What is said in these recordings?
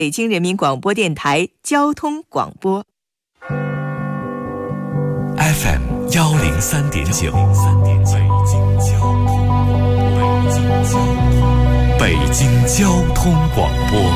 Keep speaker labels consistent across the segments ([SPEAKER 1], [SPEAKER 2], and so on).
[SPEAKER 1] 北京人民广播电台交通广播
[SPEAKER 2] FM 103.9，北京交通广播，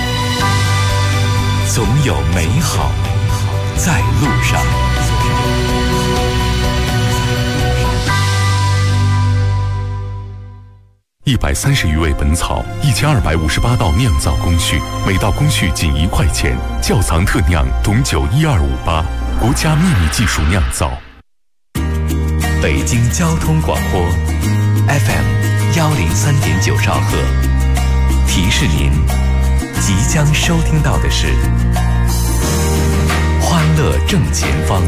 [SPEAKER 2] 总有美好在路上。130余味本草，1258道酿造工序，每道工序仅1块钱。窖藏特酿董酒12588，国家秘密技术酿造。北京交通广播 FM 103.9兆赫，提示您即将收听到的是欢乐正前方。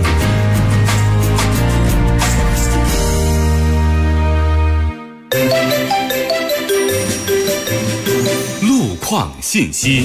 [SPEAKER 2] 路况信息。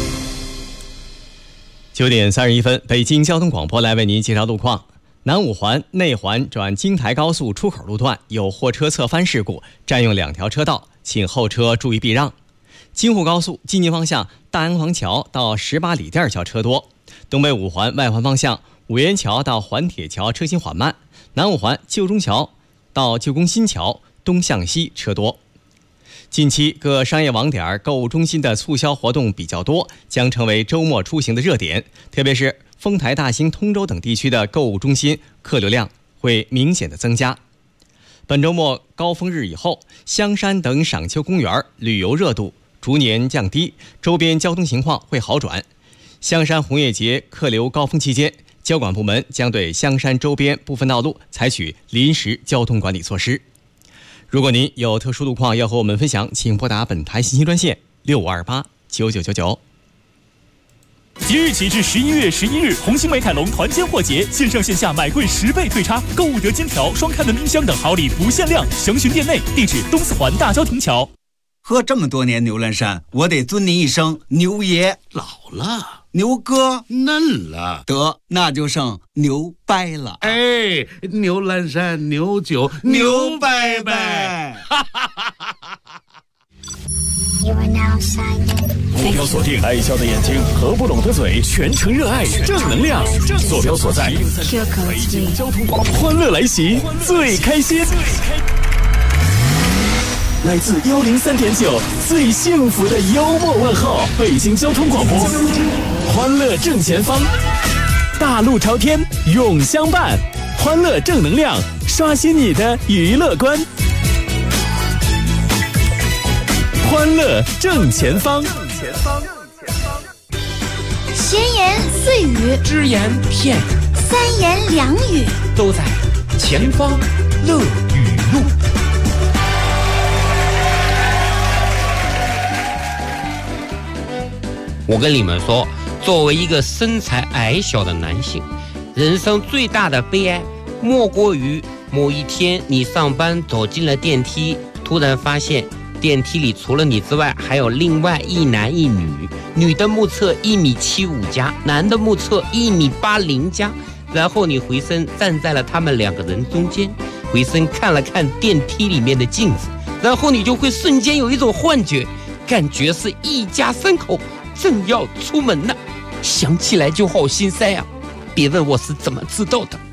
[SPEAKER 3] 9点31分，北京交通广播来为您介绍路况。南五环内环转京台高速出口路段有货车侧翻事故，占用2条车道，请后车注意避让。京沪高速济宁方向大安坊桥到18里店桥车多。东北五环外环方向五元桥到环铁桥车行缓慢。南五环旧中桥到旧宫新桥东向西车多。近期各商业网点、购物中心的促销活动比较多，将成为周末出行的热点。特别是丰台、大兴、通州等地区的购物中心客流量会明显的增加。本周末高峰日以后，香山等赏秋公园旅游热度逐年降低，周边交通情况会好转。香山红叶节客流高峰期间，交管部门将对香山周边部分道路采取临时交通管理措施。如果您有特殊路况要和我们分享，请拨打本台信息专线65289999。
[SPEAKER 4] 即日起至11月11日，红星美凯龙团坚货节，线上线下买贵10倍退差，购物得金条、双开门冰箱等好礼不限量，详询店内。地址东四环大郊亭桥。
[SPEAKER 5] 喝这么多年牛栏山，我得尊您一声牛爷。
[SPEAKER 6] 老了，
[SPEAKER 5] 牛哥
[SPEAKER 6] 嫩了，
[SPEAKER 5] 得那就剩牛掰了。
[SPEAKER 6] 哎，牛栏山牛酒牛掰掰。
[SPEAKER 4] 目标锁定爱笑的眼睛和不拢的嘴，全程热爱正能量。坐标所在北京交通广播，欢乐来袭，最开心。来自103.9最幸福的幽默问候，北京交通广播，欢乐正前方，大路朝天永相伴，欢乐正能量，刷新你的娱乐观。欢乐正前方，
[SPEAKER 7] 闲言碎语，
[SPEAKER 8] 只言片语，
[SPEAKER 7] 三言两语，
[SPEAKER 8] 都在前方乐语录。我跟你们说，作为一个身材矮小的男性，人生最大的悲哀莫过于某一天你上班走进了电梯，突然发现电梯里除了你之外还有另外一男一女，女的目测1.75加，男的目测1.80加，然后你回身站在了他们2个人中间，回身看了看电梯里面的镜子，然后你就会瞬间有一种幻觉，感觉是一家3口正要出门了，想起来就好心塞啊！别问我是怎么知道的。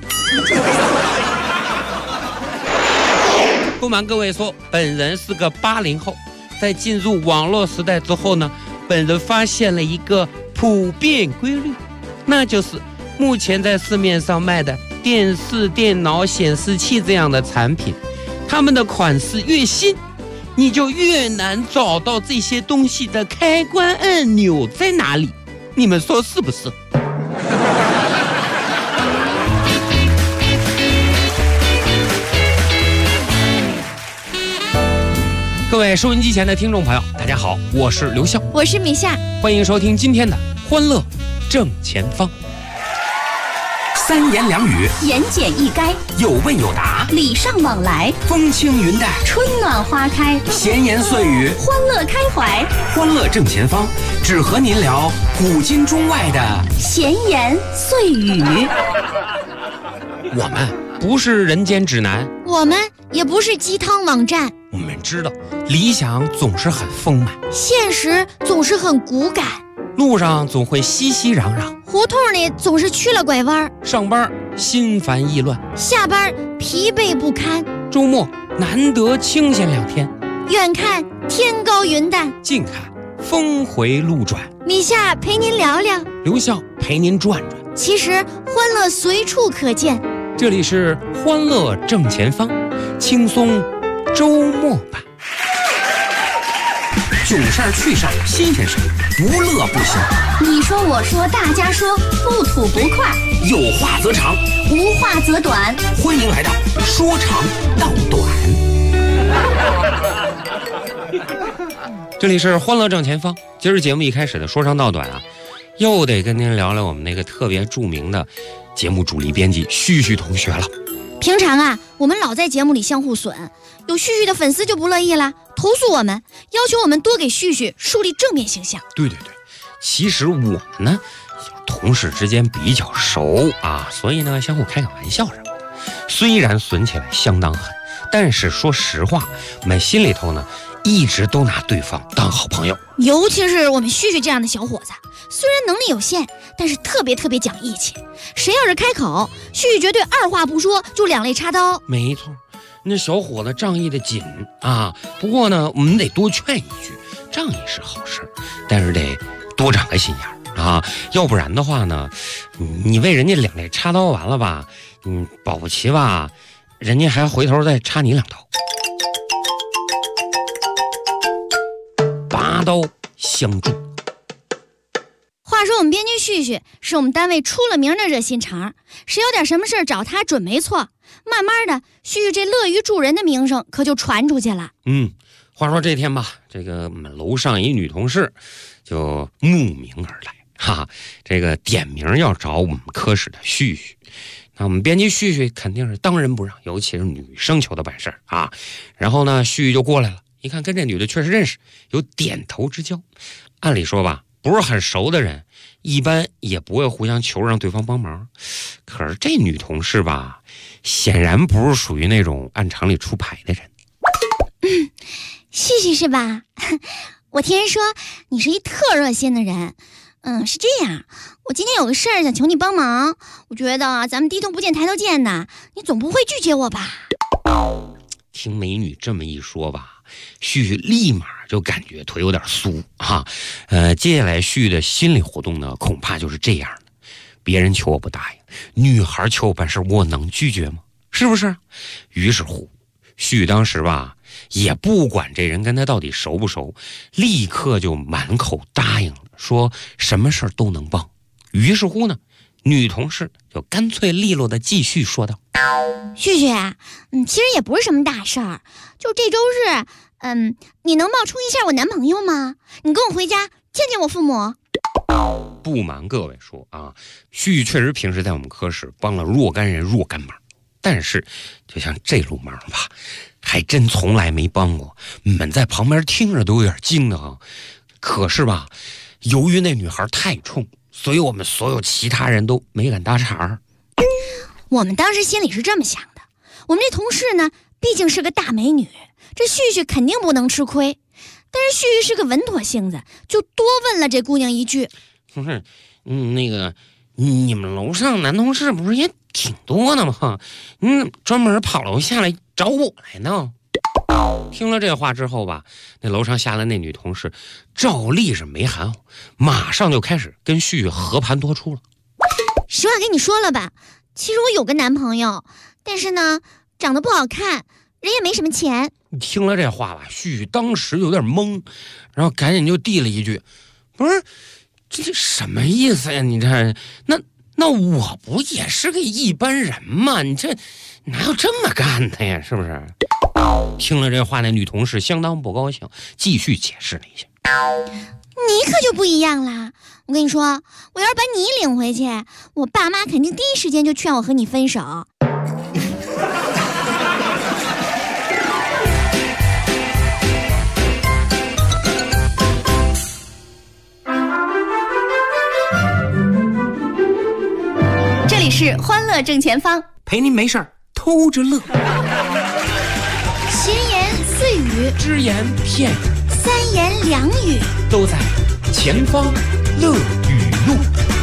[SPEAKER 8] 不瞒各位说，本人是个80后，在进入网络时代之后呢，本人发现了一个普遍规律，那就是目前在市面上卖的电视、电脑、显示器这样的产品，他们的款式越新，你就越难找到这些东西的开关按钮在哪里，你们说是不是？各位收音机前的听众朋友，大家好，我是刘笑，
[SPEAKER 7] 我是米夏，
[SPEAKER 8] 欢迎收听今天的欢乐正前方。
[SPEAKER 9] 三言两语，
[SPEAKER 7] 言简意赅，
[SPEAKER 9] 有问有答，
[SPEAKER 7] 礼尚往来，
[SPEAKER 9] 风轻云淡，
[SPEAKER 7] 春暖花开，
[SPEAKER 9] 闲言碎语，
[SPEAKER 7] 欢乐开怀。
[SPEAKER 9] 欢乐正前方，只和您聊古今中外的
[SPEAKER 7] 闲言碎语。
[SPEAKER 8] 我们不是人间指南，
[SPEAKER 7] 我们也不是鸡汤网站，
[SPEAKER 8] 我们知道理想总是很丰满，
[SPEAKER 7] 现实总是很骨感。
[SPEAKER 8] 路上总会熙熙攘攘，
[SPEAKER 7] 胡同里总是曲了拐弯，
[SPEAKER 8] 上班心烦意乱，
[SPEAKER 7] 下班疲惫不堪，
[SPEAKER 8] 周末难得清闲2天，
[SPEAKER 7] 远看天高云淡，
[SPEAKER 8] 近看峰回路转。
[SPEAKER 7] 米夏陪您聊聊，
[SPEAKER 8] 刘笑陪您转转。
[SPEAKER 7] 其实欢乐随处可见，
[SPEAKER 8] 这里是欢乐正前方，轻松周末版。
[SPEAKER 9] 囧事儿趣事儿新鲜事儿，不乐不休。
[SPEAKER 7] 你说我说大家说，不吐不快，
[SPEAKER 9] 有话则长，
[SPEAKER 7] 无话则短。
[SPEAKER 9] 欢迎来到说长道短。
[SPEAKER 8] 这里是欢乐正前方。今儿节目一开始的说长道短啊，又得跟您聊聊我们那个特别著名的节目主力编辑旭旭同学了。
[SPEAKER 7] 平常啊，我们老在节目里相互损，有旭旭的粉丝就不乐意了，投诉我们，要求我们多给旭旭树立正面形象。
[SPEAKER 8] 对，其实我们呢，同事之间比较熟啊，所以呢，相互开个玩笑什么的。虽然损起来相当狠，但是说实话，我们心里头呢，一直都拿对方当好朋友。
[SPEAKER 7] 尤其是我们旭旭这样的小伙子，虽然能力有限，但是特别讲义气。谁要是开口，旭旭绝对二话不说就两肋插刀。
[SPEAKER 8] 没错，那小伙子仗义的紧啊。不过呢，我们得多劝一句，仗义是好事，但是得多长个心眼啊，要不然的话呢，你为人家两肋插刀完了吧，保不齐吧，人家还回头再插你2刀。拔刀相助。
[SPEAKER 7] 话说我们编辑旭旭是我们单位出了名的热心肠，谁有点什么事找他准没错。慢慢的，旭旭这乐于助人的名声可就传出去了。
[SPEAKER 8] 话说这天吧，这个我们楼上一女同事就慕名而来，这个点名要找我们科室的旭旭。那我们编辑旭旭肯定是当仁不让，尤其是女生求的办事啊。然后呢，旭旭就过来了，一看跟这女的确实认识，有点头之交。按理说吧，不是很熟的人，一般也不会互相求让对方帮忙。可是这女同事吧，显然不是属于那种按常理出牌的人。
[SPEAKER 7] 旭旭是吧？我听人说你是一特热心的人。是这样，我今天有个事儿想求你帮忙，我觉得咱们低头不见抬头见的，你总不会拒绝我吧？
[SPEAKER 8] 听美女这么一说吧，旭旭立马就感觉腿有点酥啊。接下来旭的心理活动呢，恐怕就是这样的：别人求我不答应，女孩求我办事，我能拒绝吗？是不是？于是乎，旭当时吧，也不管这人跟他到底熟不熟，立刻就满口答应了，说什么事儿都能帮。于是乎呢，女同事就干脆利落的继续说道：
[SPEAKER 7] 旭旭，其实也不是什么大事儿，就这周日，你能冒充一下我男朋友吗？你跟我回家见见我父母。
[SPEAKER 8] 不瞒各位说啊，旭确实平时在我们科室帮了若干人若干忙，但是就像这路忙吧，还真从来没帮过。我们在旁边听着都有点惊的啊。可是吧，由于那女孩太冲，所以我们所有其他人都没敢搭茬。
[SPEAKER 7] 我们当时心里是这么想的，我们这同事呢，毕竟是个大美女，这旭旭肯定不能吃亏。但是旭旭是个稳妥性子，就多问了这姑娘一句：
[SPEAKER 8] 那个你们楼上男同事不是也挺多的吗？专门跑楼下来找我来呢。听了这话之后吧，那楼上下来那女同事照例是没含糊，马上就开始跟旭旭和盘托出了。
[SPEAKER 7] 实话跟你说了吧，其实我有个男朋友，但是呢，长得不好看，人也没什么钱。
[SPEAKER 8] 听了这话吧，旭旭当时有点懵，然后赶紧就递了一句：不是，这什么意思呀？你这那我不也是个一般人吗？你这哪有这么干的呀？是不是？听了这话，那女同事相当不高兴，继续解释了一下：
[SPEAKER 7] 你可就不一样啦！我跟你说，我要是把你领回去，我爸妈肯定第一时间就劝我和你分手。
[SPEAKER 1] 这里是欢乐正前方，
[SPEAKER 9] 陪您没事儿偷着乐。
[SPEAKER 7] 闲言碎语，
[SPEAKER 9] 只言片语，
[SPEAKER 7] 三言两语，
[SPEAKER 9] 都在前方乐语录。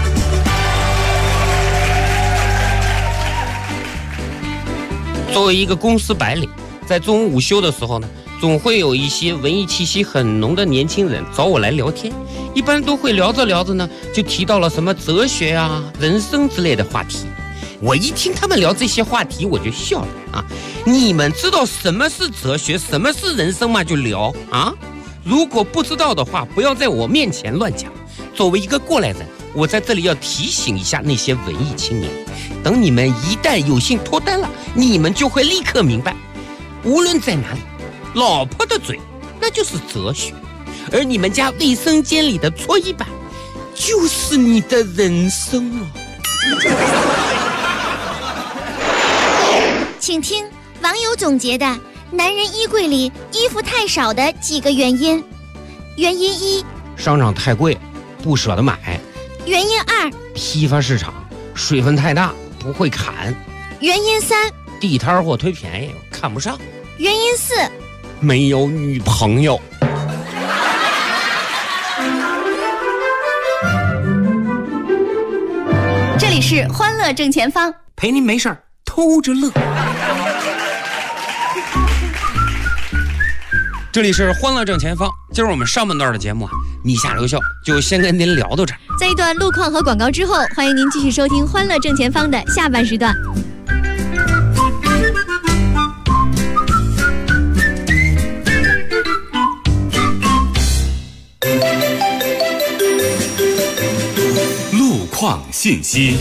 [SPEAKER 8] 作为一个公司白领，在中午午休的时候呢，总会有一些文艺气息很浓的年轻人找我来聊天，一般都会聊着聊着呢，就提到了什么哲学啊、人生之类的话题。我一听他们聊这些话题，我就笑了啊！你们知道什么是哲学，什么是人生吗？就聊啊！如果不知道的话，不要在我面前乱讲。作为一个过来人，我在这里要提醒一下那些文艺青年，等你们一旦有幸脱单了，你们就会立刻明白，无论在哪里，老婆的嘴那就是哲学，而你们家卫生间里的搓衣板就是你的人生啊！
[SPEAKER 7] 请听网友总结的男人衣柜里衣服太少的几个原因。原因一，
[SPEAKER 8] 商场太贵，不舍得买。
[SPEAKER 7] 原因二，
[SPEAKER 8] 批发市场水分太大，不会砍。
[SPEAKER 7] 原因三，
[SPEAKER 8] 地摊货忒便宜，看不上。
[SPEAKER 7] 原因四，
[SPEAKER 8] 没有女朋友。
[SPEAKER 1] 这里是欢乐正前方，
[SPEAKER 9] 陪您没事儿偷着乐。
[SPEAKER 8] 这里是欢乐正前方，今儿我们上半段的节目啊，米下留校就先跟您聊到这儿。
[SPEAKER 1] 在一段路况和广告之后，欢迎您继续收听欢乐正前方的下半时段。
[SPEAKER 2] 路况信息。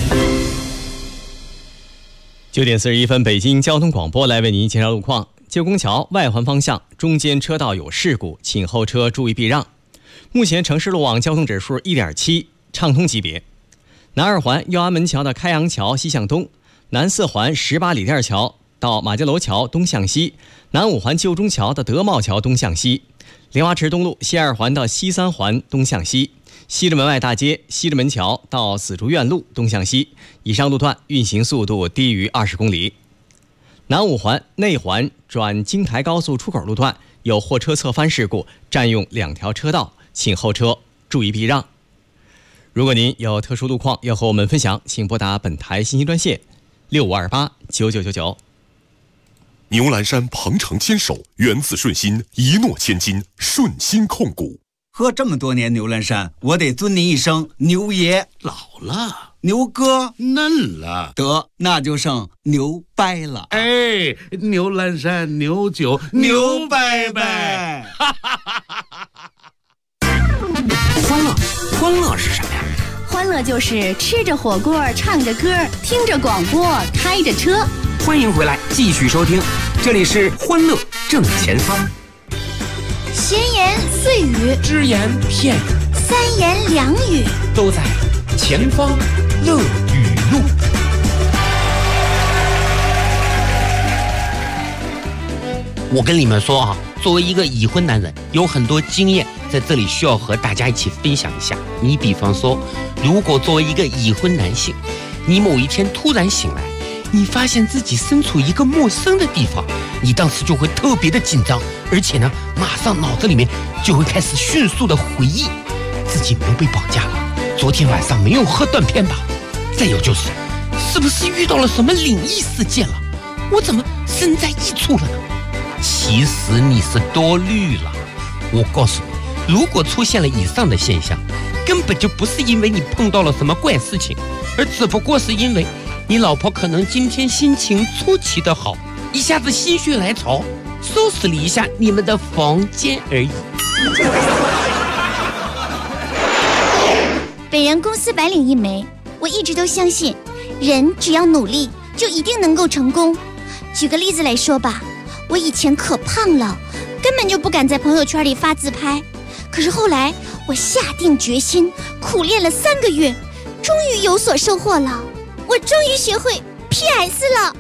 [SPEAKER 3] 9点41分，北京交通广播来为您介绍路况。旧宫桥外环方向中间车道有事故，请后车注意避让。目前城市路网交通指数 1.7， 畅通级别。南二环耀安门桥的开阳桥西向东，南四环18里店桥到马家楼桥东向西，南五环旧中桥的德茂桥东向西，莲花池东路西二环的西三环东向西，西直门外大街西直门桥到紫竹院路东向西，以上路段运行速度低于20公里。南五环内环转京台高速出口路段有货车侧翻事故，占用2条车道，请后车注意避让。如果您有特殊路况要和我们分享，请拨打本台信息专线65289999。
[SPEAKER 2] 牛栏山鹏程牵手，源自顺心，一诺千金，顺心控股。
[SPEAKER 5] 喝这么多年牛栏山，我得尊您一声牛爷。
[SPEAKER 6] 老了，
[SPEAKER 5] 牛哥
[SPEAKER 6] 嫩了，
[SPEAKER 5] 得那就剩牛掰了。
[SPEAKER 6] 哎，牛栏山牛酒牛掰掰。
[SPEAKER 9] 欢乐是什么呀？
[SPEAKER 1] 欢乐就是吃着火锅，唱着歌，听着广播，开着车。
[SPEAKER 9] 欢迎回来，继续收听，这里是欢乐正前方。
[SPEAKER 7] 闲言碎语，
[SPEAKER 9] 只言片语，
[SPEAKER 7] 三言两语，
[SPEAKER 9] 都在前方乐语录。
[SPEAKER 8] 我跟你们说啊，作为一个已婚男人，有很多经验在这里需要和大家一起分享一下。你比方说，如果作为一个已婚男性，你某一天突然醒来，你发现自己身处一个陌生的地方，你当时就会特别的紧张，而且呢，马上脑子里面就会开始迅速的回忆自己没有被绑架吧，昨天晚上没有喝断片吧，再有就是，是不是遇到了什么灵异事件了？我怎么身在异处了呢？其实你是多虑了。我告诉你，如果出现了以上的现象，根本就不是因为你碰到了什么怪事情，而只不过是因为你老婆可能今天心情出奇的好，一下子心血来潮，收拾了一下你们的房间而已。
[SPEAKER 7] 本人公司白领一枚，我一直都相信，人只要努力，就一定能够成功。举个例子来说吧，我以前可胖了，根本就不敢在朋友圈里发自拍。可是后来我下定决心，苦练了3个月，终于有所收获了。我终于学会 PS 了。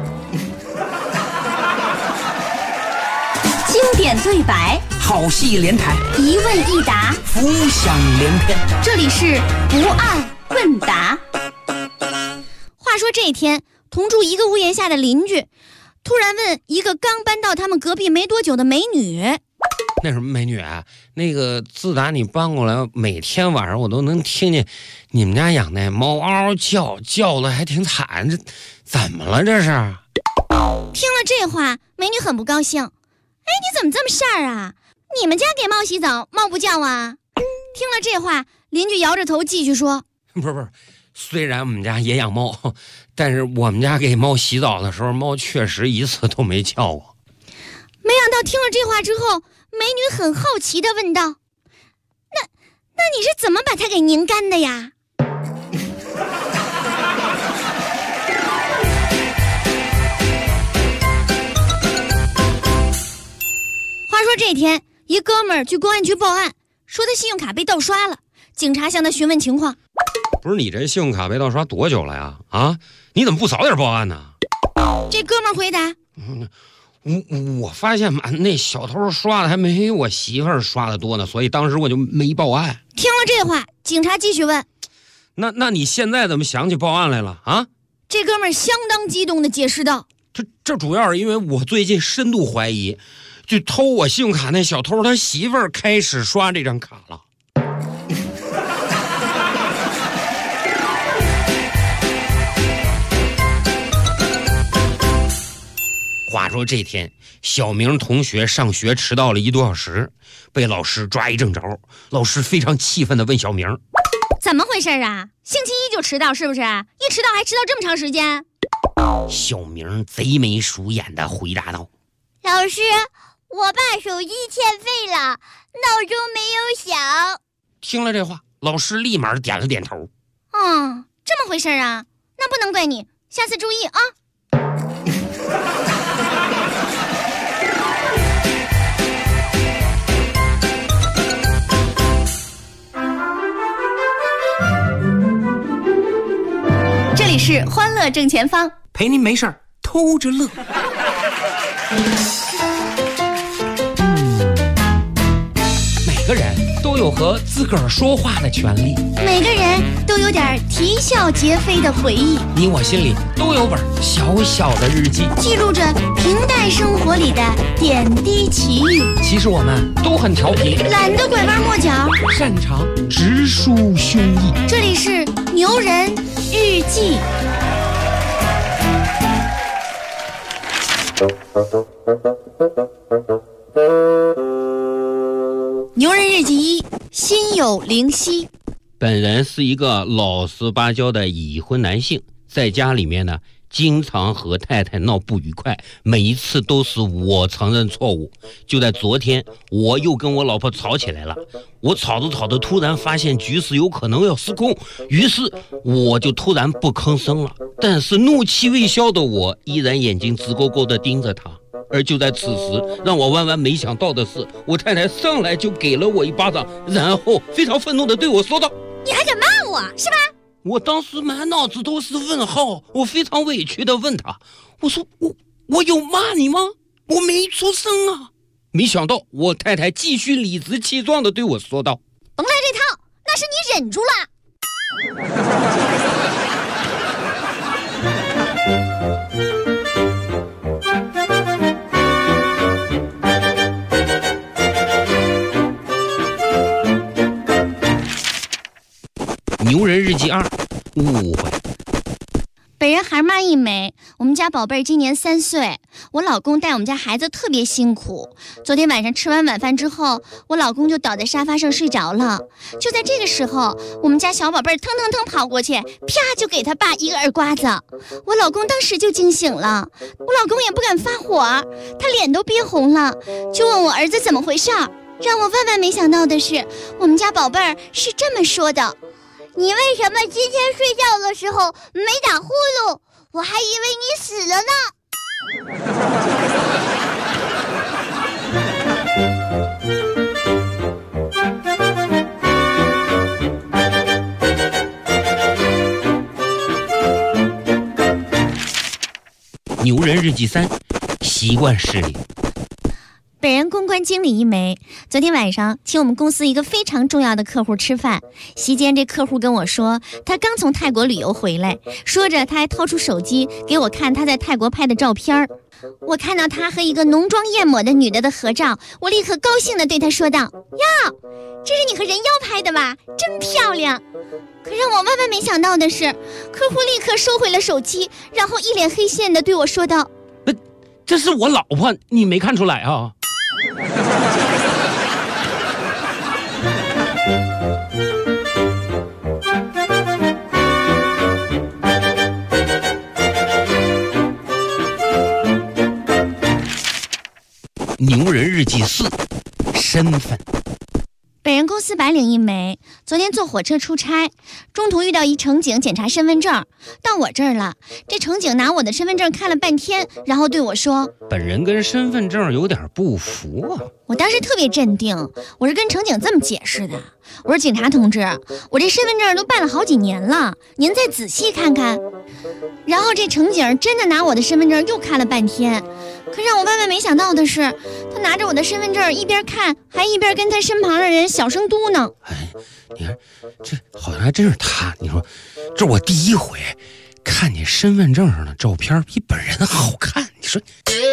[SPEAKER 1] 经典对白，
[SPEAKER 9] 好戏连台，
[SPEAKER 1] 一问一答，
[SPEAKER 9] 浮想联翩。
[SPEAKER 1] 这里是不二问答。
[SPEAKER 7] 话说这一天，同住一个屋檐下的邻居突然问一个刚搬到他们隔壁没多久的美女：
[SPEAKER 8] 那什么美女啊，那个自打你搬过来，每天晚上我都能听见你们家养那猫嗷嗷叫，叫的还挺惨，这怎么了这是？
[SPEAKER 7] 听了这话，美女很不高兴。哎，你怎么这么事儿啊？你们家给猫洗澡，猫不叫啊？听了这话，邻居摇着头继续说：
[SPEAKER 8] 不是，虽然我们家也养猫，但是我们家给猫洗澡的时候，猫确实一次都没叫过。
[SPEAKER 7] 没想到听了这话之后，美女很好奇地问道：那你是怎么把它给拧干的呀？话说这天，一哥们儿去公安局报案，说他信用卡被盗刷了。警察向他询问情况。
[SPEAKER 8] 不是你这信用卡被盗刷多久了呀？啊，你怎么不早点报案呢？
[SPEAKER 7] 这哥们儿回答：
[SPEAKER 8] 我发现那小偷刷的还没我媳妇儿刷的多呢，所以当时我就没报案。
[SPEAKER 7] 听了这话，警察继续问：
[SPEAKER 8] 那你现在怎么想起报案来了啊？
[SPEAKER 7] 这哥们儿相当激动地解释道：
[SPEAKER 8] 这主要是因为我最近深度怀疑，就偷我信用卡那小偷他媳妇儿开始刷这张卡了。话说这天，小明同学上学迟到了1多小时，被老师抓一正着。老师非常气愤地问小明：
[SPEAKER 7] 怎么回事啊？星期一就迟到是不是？一迟到还迟到这么长时间？
[SPEAKER 8] 小明贼眉鼠眼地回答道：
[SPEAKER 10] 老师，我把手机欠费了，闹钟没有响。
[SPEAKER 8] 听了这话，老师立马点了点头。
[SPEAKER 7] 这么回事啊？那不能怪你，下次注意啊。
[SPEAKER 1] 这里是欢乐正前方，
[SPEAKER 9] 陪您没事儿偷着乐。
[SPEAKER 8] 每个人都有和自个儿说话的权利，
[SPEAKER 7] 每个人都有点啼笑皆非的回忆，
[SPEAKER 8] 你我心里都有本小小的日记，
[SPEAKER 7] 记录着平淡生活里的点滴奇遇。
[SPEAKER 8] 其实我们都很调皮，
[SPEAKER 7] 懒得拐弯抹角，
[SPEAKER 8] 擅长直抒胸臆。
[SPEAKER 7] 这里是牛人日记。牛人日记1，心有灵犀。
[SPEAKER 8] 本人是一个老实巴交的已婚男性，在家里面呢，经常和太太闹不愉快，每一次都是我承认错误。就在昨天，我又跟我老婆吵起来了。我吵着突然发现局势有可能要失控，于是我就突然不吭声了。但是怒气未消的我依然眼睛直勾勾地盯着她。而就在此时，让我万万没想到的是，我太太上来就给了我一巴掌，然后非常愤怒地对我说道：
[SPEAKER 7] 你还敢骂我是吧？
[SPEAKER 8] 我当时满脑子都是问号，我非常委屈地问他：我说我有骂你吗？我没出声啊。没想到我太太继续理直气壮地对我说道：
[SPEAKER 7] 甭来这套，那是你忍住了。
[SPEAKER 8] 牛人日记2，误会。
[SPEAKER 7] 本人孩妈一枚，我们家宝贝儿今年3岁，我老公带我们家孩子特别辛苦。昨天晚上吃完晚饭之后，我老公就倒在沙发上睡着了。就在这个时候，我们家小宝贝儿腾腾腾跑过去，啪就给他爸一个耳刮子。我老公当时就惊醒了，我老公也不敢发火，他脸都憋红了，就问我儿子怎么回事。让我万万没想到的是，我们家宝贝儿是这么说的：
[SPEAKER 10] 你为什么今天睡觉的时候没打呼噜？我还以为你死了
[SPEAKER 8] 呢。牛人日记3，习惯失联。
[SPEAKER 7] 本人公关经理一枚。昨天晚上请我们公司一个非常重要的客户吃饭，席间这客户跟我说，他刚从泰国旅游回来，说着他还掏出手机给我看他在泰国拍的照片。我看到他和一个浓妆艳抹的女的合照，我立刻高兴地对他说道：哟，这是你和人妖拍的吧？真漂亮。可让我万万没想到的是，客户立刻收回了手机，然后一脸黑线地对我说道：
[SPEAKER 8] 这是我老婆，你没看出来啊？牛人日记4，身份。
[SPEAKER 7] 本人公司白领一枚，昨天坐火车出差，中途遇到一乘警检查身份证，到我这儿了，这乘警拿我的身份证看了半天，然后对我说：
[SPEAKER 8] 本人跟身份证有点不符啊。
[SPEAKER 7] 我当时特别镇定，我是跟乘警这么解释的，我说警察同志，我这身份证都办了好几年了，您再仔细看看。然后这乘警真的拿我的身份证又看了半天，可让我万万没想到的是，他拿着我的身份证一边看还一边跟他身旁的人小声嘟囔：
[SPEAKER 8] 你看这好像还真是他。你说这我第一回看你身份证上的照片比本人好看，你说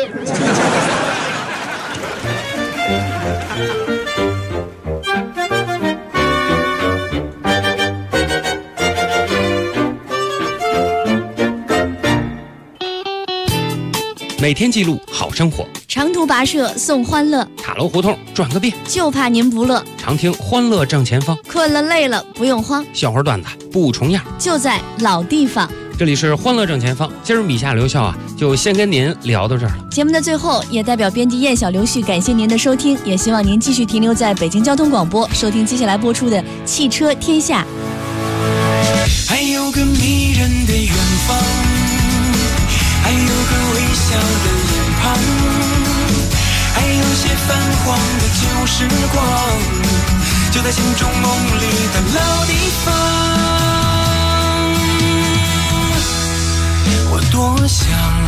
[SPEAKER 8] 每天记录好生活，
[SPEAKER 7] 长途跋涉送欢乐，
[SPEAKER 8] 塔楼胡同转个遍，
[SPEAKER 7] 就怕您不乐。
[SPEAKER 8] 常听欢乐正前方，
[SPEAKER 7] 困了累了不用慌，
[SPEAKER 8] 笑话段子不重样，
[SPEAKER 7] 就在老地方。
[SPEAKER 8] 这里是欢乐正前方，今儿米夏刘笑啊，就先跟您聊到这儿了。
[SPEAKER 11] 节目的最后，也代表编辑燕小刘旭感谢您的收听，也希望您继续停留在北京交通广播，收听接下来播出的《汽车天下》。
[SPEAKER 12] 还有个迷人的远方，还有个微笑的脸庞，还有些泛黄的旧时光，就在心中梦里的老地方。我多想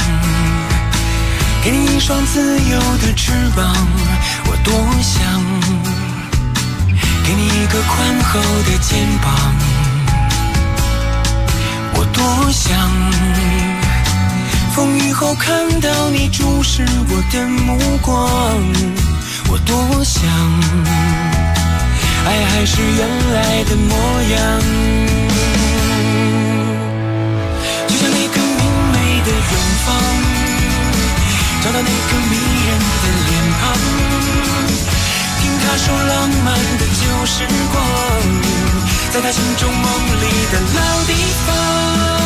[SPEAKER 12] 给你一双自由的翅膀，我多想给你一个宽厚的肩膀，我多想风雨后看到你注视我的目光，我多想爱还是原来的模样，就像那个明媚的远方，找到那个迷人的脸庞，听他说浪漫的旧时光，在他心中梦里的老地方。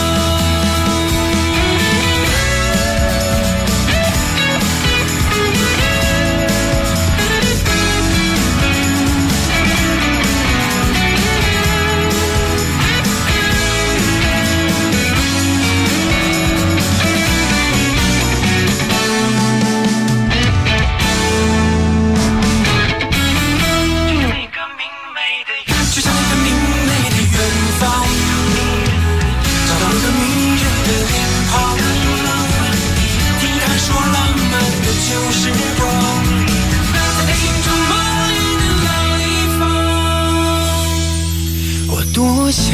[SPEAKER 12] 多想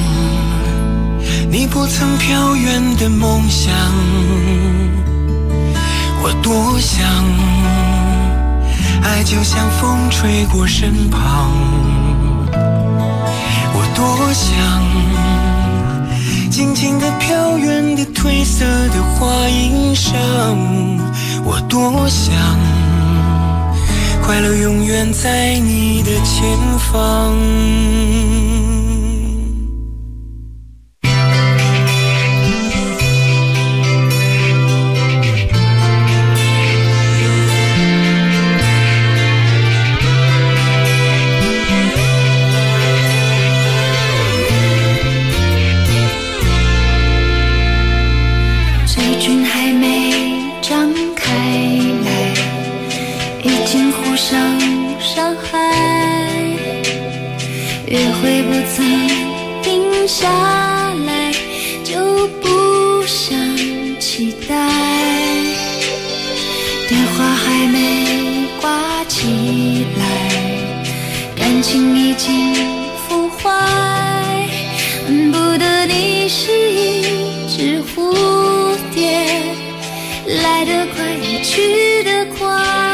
[SPEAKER 12] 你不曾飘远的梦想，我多想爱就像风吹过身旁，我多想静静地飘远的褪色的花衣裳，我多想快乐永远在你的前方。
[SPEAKER 13] 约会不曾定下来，就不想期待。电话还没只蝴蝶，来得快也去得快。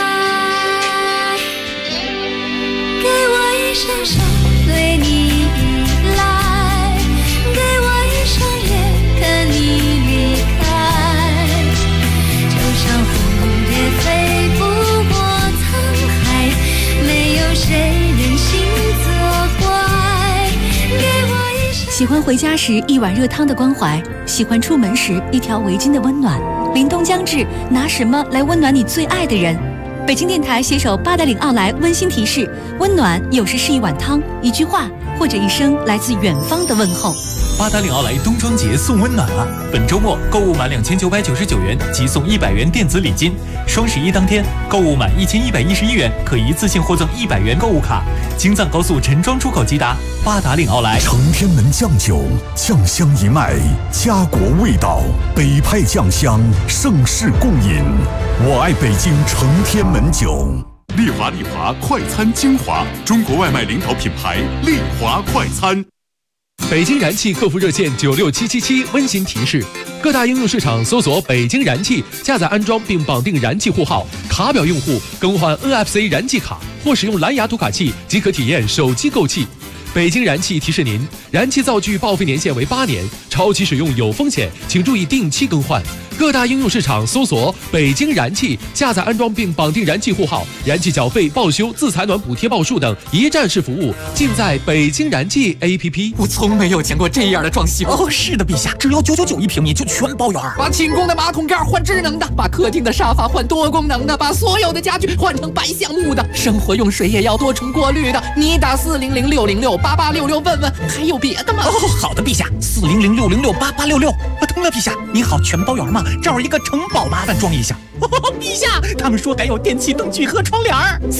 [SPEAKER 13] 给我一双手对你依赖，给我一双眼看你离开。就像蝴蝶飞不过沧海，没有谁忍心责怪。给我一双
[SPEAKER 11] 喜欢回家时一碗热汤的关怀，喜欢出门时一条围巾的温暖。凛冬将至，拿什么来温暖你最爱的人？北京电台携手八达岭奥莱温馨提示：温暖有时是一碗汤、一句话，或者一声来自远方的问候。
[SPEAKER 14] 八达岭奥莱冬装节送温暖啊！本周末购物满2999元即送100元电子礼金。双11当天购物满1111元可一次性获赠100元购物卡。京藏高速陈庄出口即达。八达岭奥莱
[SPEAKER 15] 承天门酱酒，酱香一脉，家国味道，北派酱香，盛世共饮。我爱北京承天门酒。
[SPEAKER 2] 丽华快餐精华，中国外卖领导品牌丽华快餐。
[SPEAKER 16] 北京燃气客服热线96777温馨提示：各大应用市场搜索北京燃气，下载安装并绑定燃气户号，卡表用户更换 NFC 燃气卡或使用蓝牙读卡器即可体验手机购气。北京燃气提示您，燃气灶具报废年限为8年，超期使用有风险，请注意定期更换。各大应用市场搜索北京燃气，下载安装并绑定燃气户号，燃气缴费、报修、自采暖补贴报数等一站式服务尽在北京燃气 APP。
[SPEAKER 17] 我从没有见过这样的装修哦！是的，陛下，只要999一平米就全包圆。把寝宫的马桶盖换智能的，把客厅的沙发换多功能的，把所有的家具换成白橡木的，生活用水也要多重过滤的。你打400-606-8866问问，还有别的吗？哦，好的，陛下，400-606-8866。通了，陛下，您好，全包圆吗？这儿一个城堡，麻烦装一下。陛下，他们说改有电器灯具和窗帘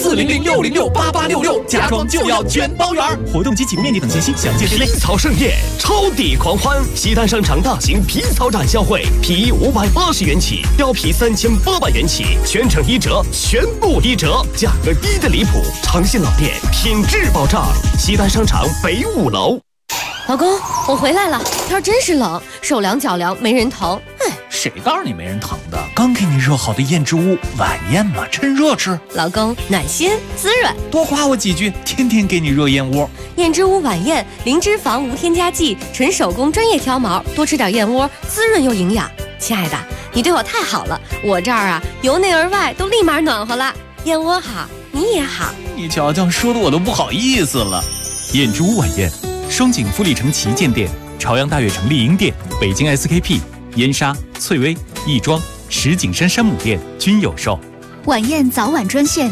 [SPEAKER 17] 400-606-8866，家装就要全包圆。活动及起步面积等信息详见之内。
[SPEAKER 18] 皮草盛宴，超抵狂欢！西单商场大型皮草展销会，皮衣580元起，貂皮3800元起，全程1折，全部1折，价格低得离谱。诚信老店，品质保障。西单商场北5楼。
[SPEAKER 19] 老公，我回来了，天真是冷，手凉脚凉，没人疼。哎，
[SPEAKER 17] 谁告诉你没人疼的？刚给你热好的燕之屋晚宴嘛，趁热吃。
[SPEAKER 19] 老公，暖心滋润，
[SPEAKER 17] 多夸我几句，天天给你热燕窝。
[SPEAKER 19] 燕之屋晚宴，零脂肪无添加剂，纯手工专业挑毛，多吃点燕窝，滋润又营养。亲爱的，你对我太好了，我这儿啊由内而外都立马暖和了。燕窝好，你也好。
[SPEAKER 17] 你瞧瞧，说的我都不好意思了。燕之屋晚宴。双井富力城旗舰店、朝阳大悦城丽婴店、北京 SKP、燕莎、翠微、亦庄、石景山山姆店均有售。
[SPEAKER 20] 晚宴早晚专线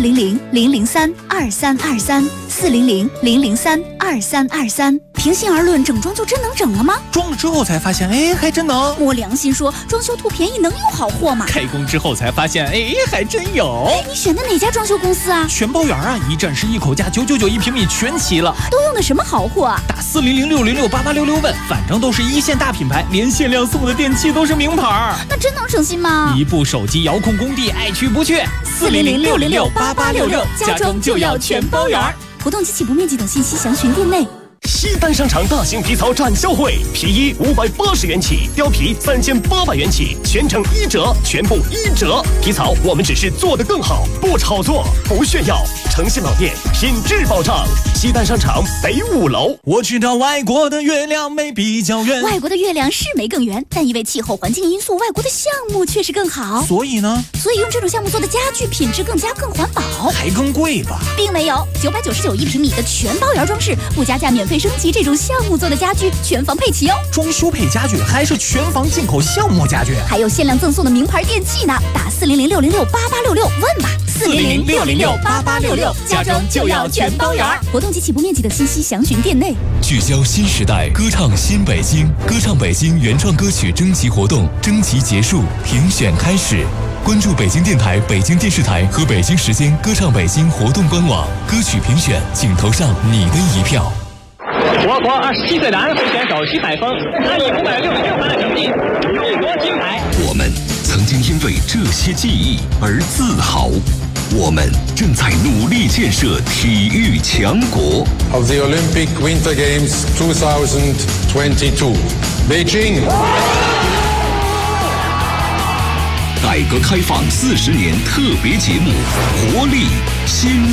[SPEAKER 20] 400-003-2323，400-003-2323。平心而论，整装就真能整了吗？
[SPEAKER 17] 装了之后才发现，哎，还真能。
[SPEAKER 20] 摸良心说，装修图便宜能有好货吗？
[SPEAKER 17] 开工之后才发现，哎，还真有。
[SPEAKER 20] 你选的哪家装修公司啊？
[SPEAKER 17] 全包圆啊，一站式一口价999一平米全齐了。
[SPEAKER 20] 都用的什么好货啊？
[SPEAKER 17] 打400-606-8866问，反正都是一线大品牌，连限量送的电器都是名牌。
[SPEAKER 20] 那真能省心吗？
[SPEAKER 17] 一部手机遥控工地，爱去不去。
[SPEAKER 20] 400-606-8866，家装就要全包圆。活动及起步面积等信息详询店内。
[SPEAKER 18] 西单商场大型皮草展销会，皮衣580元起，貂皮3800元起，全程1折，全部1折。皮草我们只是做得更好，不炒作，不炫耀。诚信老店，品质保障。西单商场北5楼。
[SPEAKER 17] 我知道外国的月亮没比较圆，
[SPEAKER 20] 外国的月亮是没更圆，但因为气候环境因素，外国的项目确实更好。
[SPEAKER 17] 所以呢？
[SPEAKER 20] 所以用这种项目做的家具品质更环保，
[SPEAKER 17] 还更贵吧？
[SPEAKER 20] 并没有，999一平米的全包圆装饰，不加价免费升级，这种项目做的家具全房配齐哦。
[SPEAKER 17] 装修配家具还是全房进口项目家具，
[SPEAKER 20] 还有限量赠送的名牌电器呢。打400-606-8866问吧。
[SPEAKER 17] 400-606-8866，家装就要全包圆。
[SPEAKER 20] 活动及起步面积的信息详询店内。
[SPEAKER 2] 聚焦新时代，歌唱新北京，歌唱北京原创歌曲征集活动征集结束，评选开始。关注北京电台、北京电视台和北京时间歌唱北京活动官网，歌曲评选，请投上你的一票。
[SPEAKER 21] 我国27岁的安徽选手徐海峰，他以566分的成绩勇夺金牌。
[SPEAKER 2] 我们曾经因为这些记忆而自豪。 我们正在努力建设体育强国。
[SPEAKER 4] Of the Olympic Winter Games 2022, Beijing.
[SPEAKER 2] 改革开放40年特别节目，活力新。